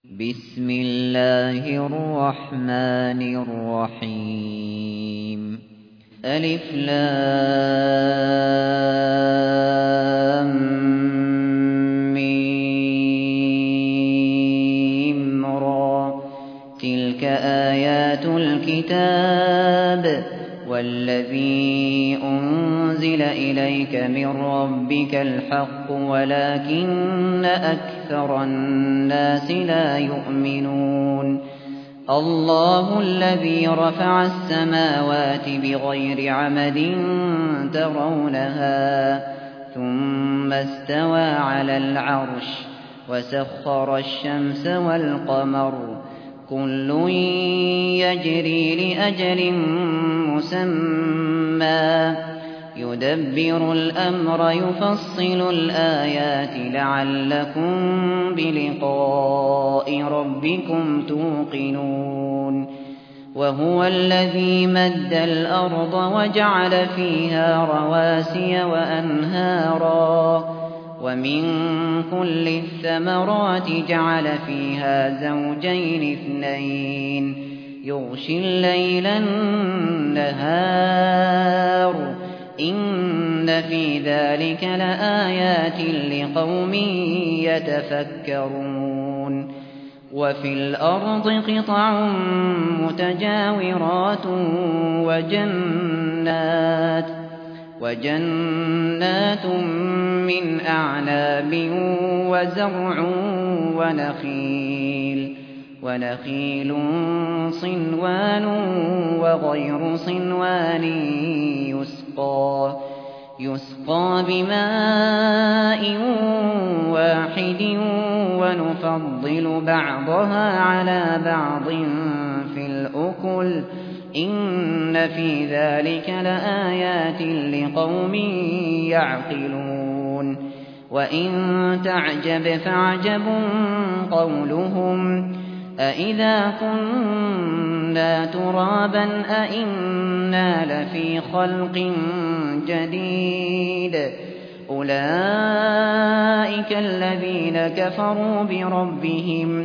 بسم الله الرحمن الرحيم ألف لام ميم را تلك آيات الكتاب والذي أنزل إليك من ربك الحق ولكن أكثر الناس لا يؤمنون الله الذي رفع السماوات بغير عمد ترونها ثم استوى على العرش وسخر الشمس والقمر كل يجري لأجل مسمى يدبر الأمر يفصل الآيات لعلكم بلقاء ربكم توقنون وهو الذي مد الأرض وجعل فيها رواسي وأنهارا ومن كل الثمرات جعل فيها زوجين اثنين يغشي الليل النهار إن في ذلك لآيات لقوم يتفكرون وفي الأرض قطع متجاورات وجنات من أعناب وزرع ونخيل صنوان وغير صنوان يسقى بماء واحد ونفضل بعضها على بعض في الأكل إن في ذلك لآيات لقوم يعقلون وإن تعجب فعجب قولهم أإذا كنا ترابا أإنا لفي خلق جديد أولئك الذين كفروا بربهم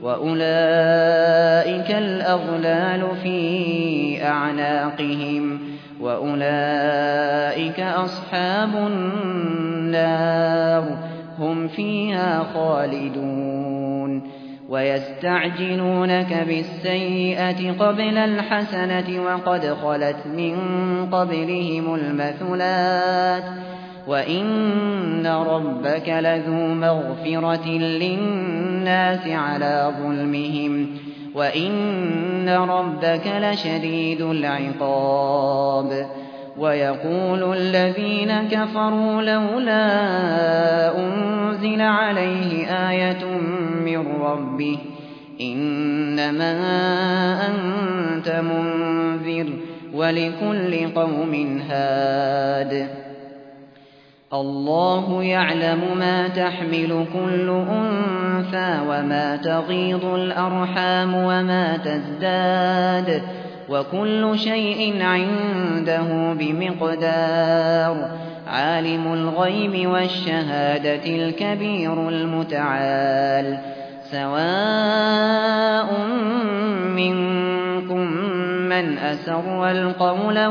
وأولئك الأغلال في أعناقهم وأولئك أصحاب النار هم فيها خالدون ويستعجلونك بالسيئة قبل الحسنة وقد خلت من قبلهم المثلات وإن ربك لذو مغفرة للناس على ظلمهم وإن ربك لشديد العقاب ويقول الذين كفروا لولا أنزل عليه آية من ربه إنما أنت منذر ولكل قوم هاد الله يعلم ما تحمل كل أنثى وما تغيض الأرحام وما تزداد وكل شيء عنده بمقدار عالم الغيب والشهادة الكبير المتعال سواء منكم من أسر القول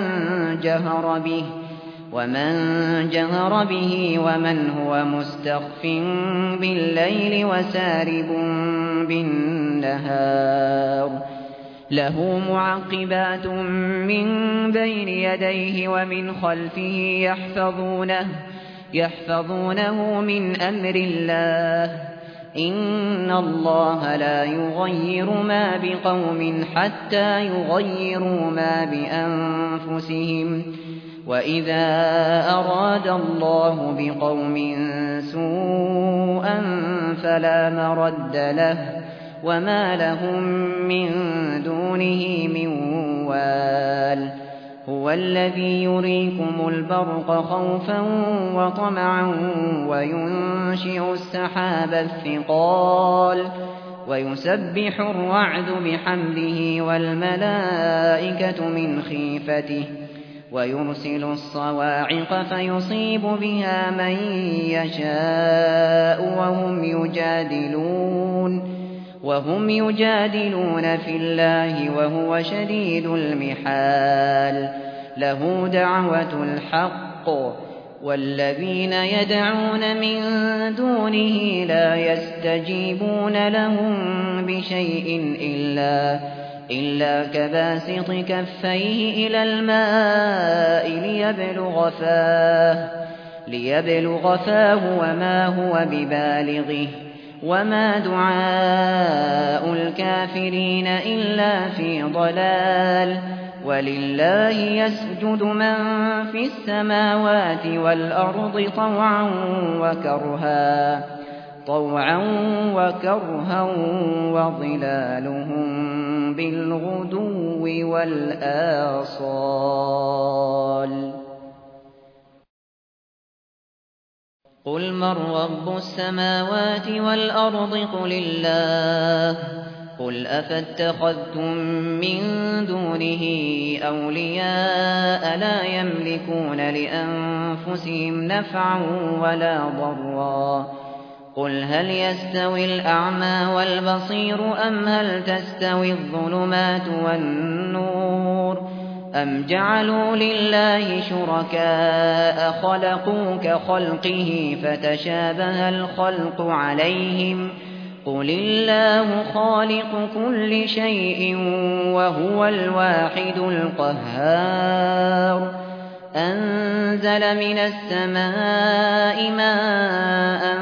ومن جهر به ومن هو مستخف بالليل وسارب بالنهار له معقبات من بين يديه ومن خلفه يحفظونه من أمر الله إن الله لا يغير ما بقوم حتى يغيروا ما بأنفسهم وإذا أراد الله بقوم سوءا فلا مرد له وما لهم من دونه من وال هو الذي يريكم البرق خوفا وطمعا وينشئ السحاب الثقال ويسبح الرعد بحمده والملائكة من خيفته ويرسل الصواعق فيصيب بها من يشاء وهم يجادلون وهم يجادلون في الله وهو شديد المحال له دعوة الحق والذين يدعون من دونه لا يستجيبون لهم بشيء إلا كباسط كفيه إلى الماء ليبلغ فاه وما هو ببالغه وما دعاء الكافرين إلا في ضلال ولله يسجد من في السماوات والأرض طوعا وكرها وظلالهم بالغدو والآصال قل من رب السماوات والأرض قل الله قل أفاتخذتم من دونه أولياء لا يملكون لأنفسهم نفعا ولا ضرا قل هل يستوي الأعمى والبصير أم هل تستوي الظلمات والنور أم جعلوا لله شركاء خلقوا كخلقه فتشابه الخلق عليهم قل الله خالق كل شيء وهو الواحد القهار أنزل من السماء ماء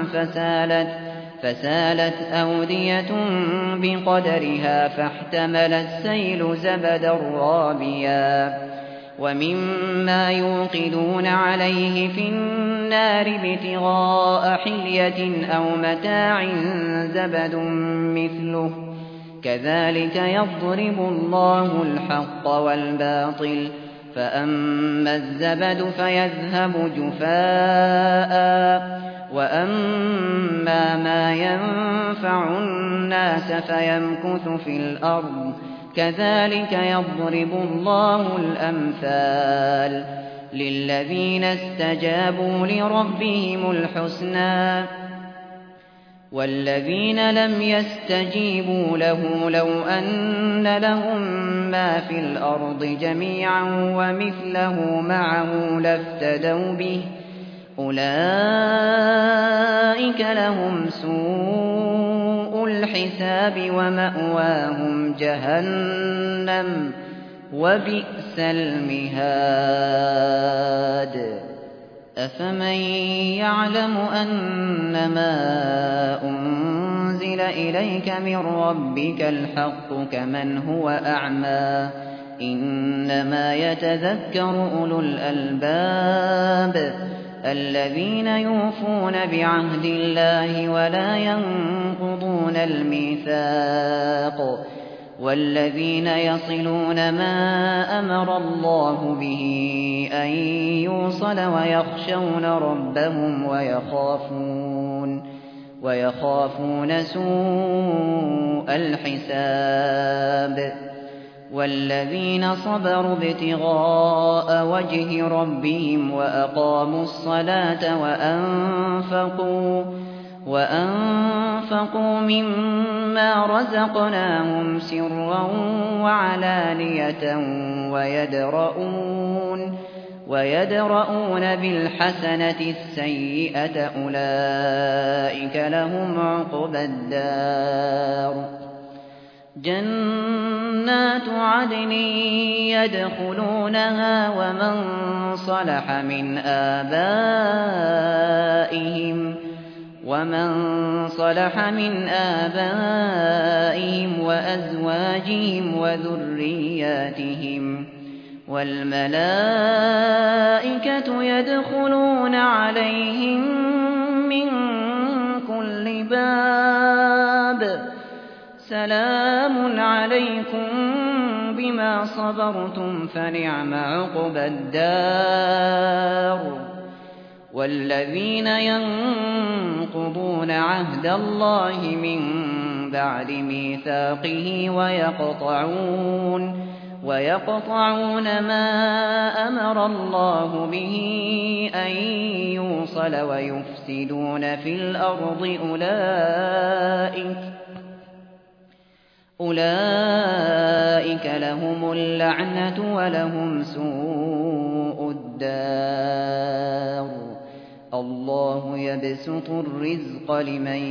فسالت أودية بقدرها فاحتمل السيل زبدا رابيا ومما يوقدون عليه في النار ابتغاء حلية أو متاع زبد مثله كذلك يضرب الله الحق والباطل فأما الزبد فيذهب جفاء وأما ما ينفع الناس فيمكث في الأرض كذلك يضرب الله الأمثال للذين استجابوا لربهم الحسنى والذين لم يستجيبوا له لو أن لهم ما في الأرض جميعا ومثله معه لافتدوا به أولئك لهم سوء الحساب ومأواهم جهنم وبئس المهاد أفمن يعلم أنما أنزل إليك من ربك الحق كمن هو أعمى إنما يتذكر أولو الألباب الذين يوفون بعهد الله ولا ينقضون الميثاق والذين يصلون ما أمر الله به أن يوصل ويخشون ربهم ويخافون سوء الحساب والذين صبروا ابتغاء وجه ربهم وأقاموا الصلاة وأنفقوا مما رزقناهم سرا وعلانية ويدرؤون بالحسنة السيئة أولئك لهم عقبى الدار جنات عدن يدخلونها ومن صلح من آبائهم وأزواجهم وذرياتهم والملائكة يدخلون عليهم من كل باب سلام عليكم بما صبرتم فنعم عقبى الدار والذين ينقضون عهد الله من بعد ميثاقه ويقطعون ما أمر الله به أن يوصل ويفسدون في الأرض أولئك لهم اللعنة ولهم سوء الدار الله يبسط الرزق لمن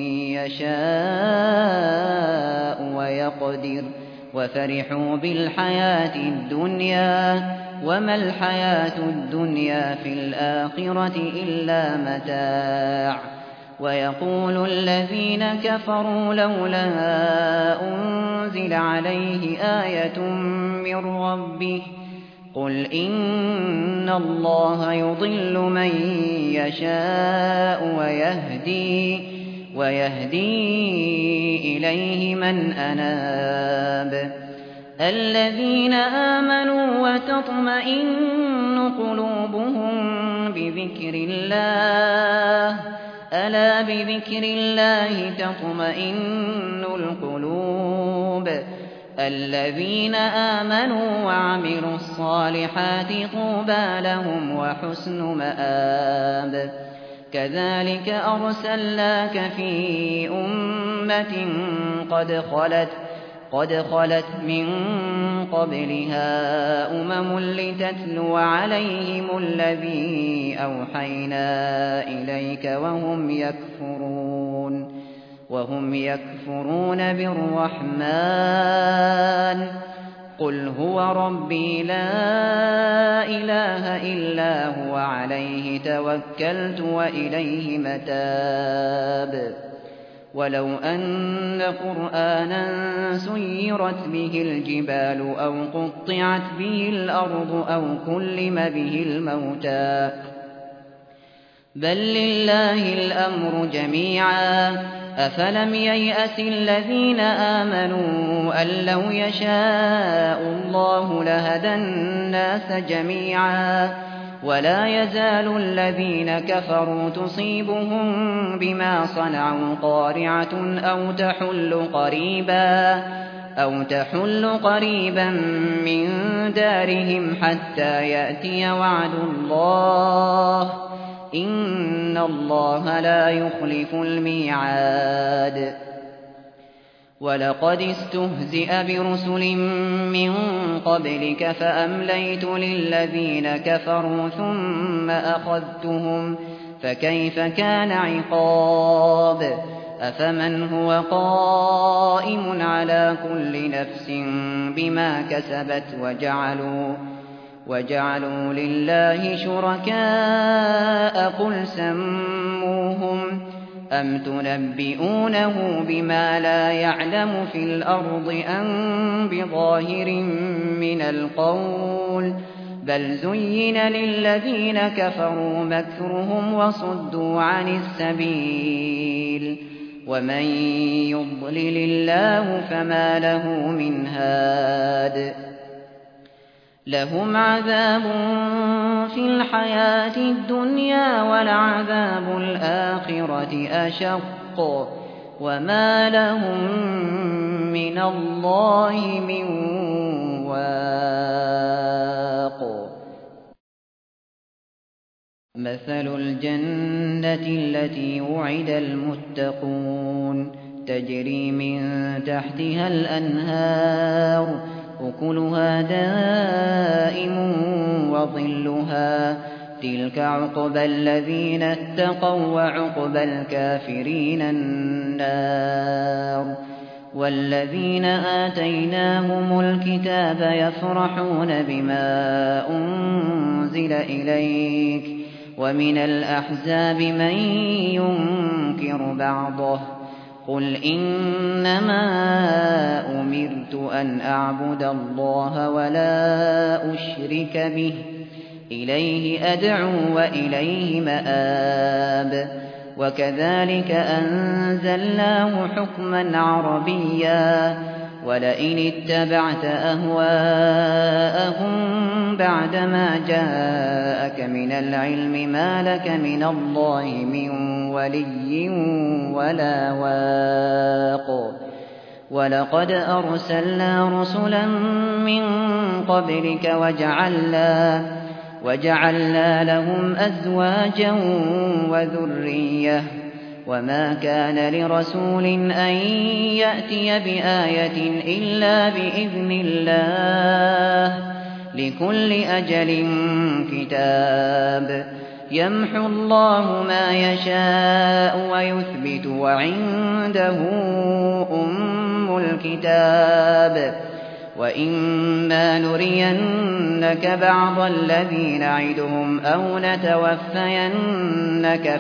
يشاء ويقدر وفرحوا بالحياة الدنيا وما الحياة الدنيا في الآخرة إلا متاع ويقول الذين كفروا لولا أنزل عليه آية من ربه قل إن الله يضل من يشاء ويهدي إليه من أناب الذين آمنوا وتطمئن قلوبهم بذكر الله ألا بذكر الله تطمئن القلوب الذين آمنوا وعملوا الصالحات طوبى لهم وحسن مآب كذلك أرسلناك في أمة قد خلت من قبلها لتتلو عليهم الذي أوحينا إليك وهم يكفرون بالرحمن قل هو ربي لا إله إلا هو عليه توكلت وإليه متاب ولو أن قرآنا سيرت به الجبال أو قطعت به الأرض أو كلم به الموتى بل لله الأمر جميعا أفلم ييأس الذين آمنوا أن لو يشاء الله لهدى الناس جميعا ولا يزال الذين كفروا تصيبهم بما صنعوا قارعة أو تحل قريبا من دارهم حتى يأتي وعد الله إن الله لا يخلف الميعاد ولقد استهزئ برسل من قبلك فأمليت للذين كفروا ثم أخذتهم فكيف كان عقاب أفمن هو قائم على كل نفس بما كسبت وجعلوا لله شركاء قل سموهم أم تنبئونه بما لا يعلم في الأرض أم بظاهر من القول بل زين للذين كفروا مكرهم وصدوا عن السبيل ومن يضلل الله فما له من هاد لهم عذاب في الحياة الدنيا ولعذاب الآخرة أشق وما لهم من الله من واق مثل الجنة التي وعد المتقون تجري من تحتها الأنهار أكلها دائم وظلها تلك عقبى الذين اتقوا وعقبى الكافرين النار والذين آتيناهم الكتاب يفرحون بما أنزل إليك ومن الأحزاب من ينكر بعضه قل إنما أمرت أن أعبد الله ولا أشرك به إليه أدعو وإليه مآب وكذلك أنزلناه حكما عربيا ولئن اتبعت أهواءهم بعدما جاءك من العلم ما لك من الله من ولي ولا واق ولقد أرسلنا رسلا من قبلك وجعلنا لهم أزواجا وما كان لرسول أن يأتي بآية إلا بإذن الله لكل أجل كتاب يمحو الله ما يشاء ويثبت وعنده أم الكتاب وإما نرينك بعض الذي نعدهم أو نتوفينك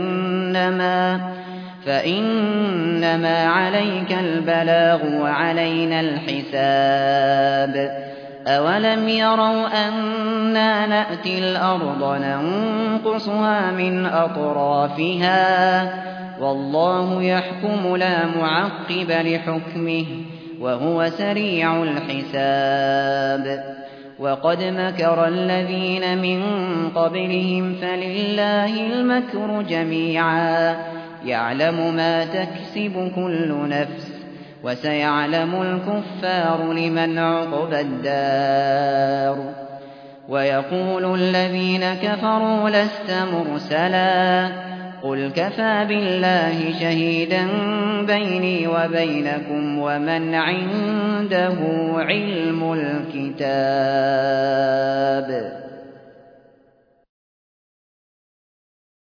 فإنما عليك البلاغ وعلينا الحساب أولم يروا أنا نأتي الأرض ننقصها من أطرافها والله يحكم لا معقب لحكمه وهو سريع الحساب وقد مكر الذين من قبلهم فلله المكر جميعا يعلم ما تكسب كل نفس وسيعلم الكفار لمن عقبى الدار ويقول الذين كفروا لست مرسلا قل كفى بالله شهيدا بيني وبينكم ومن عنده علم الكتاب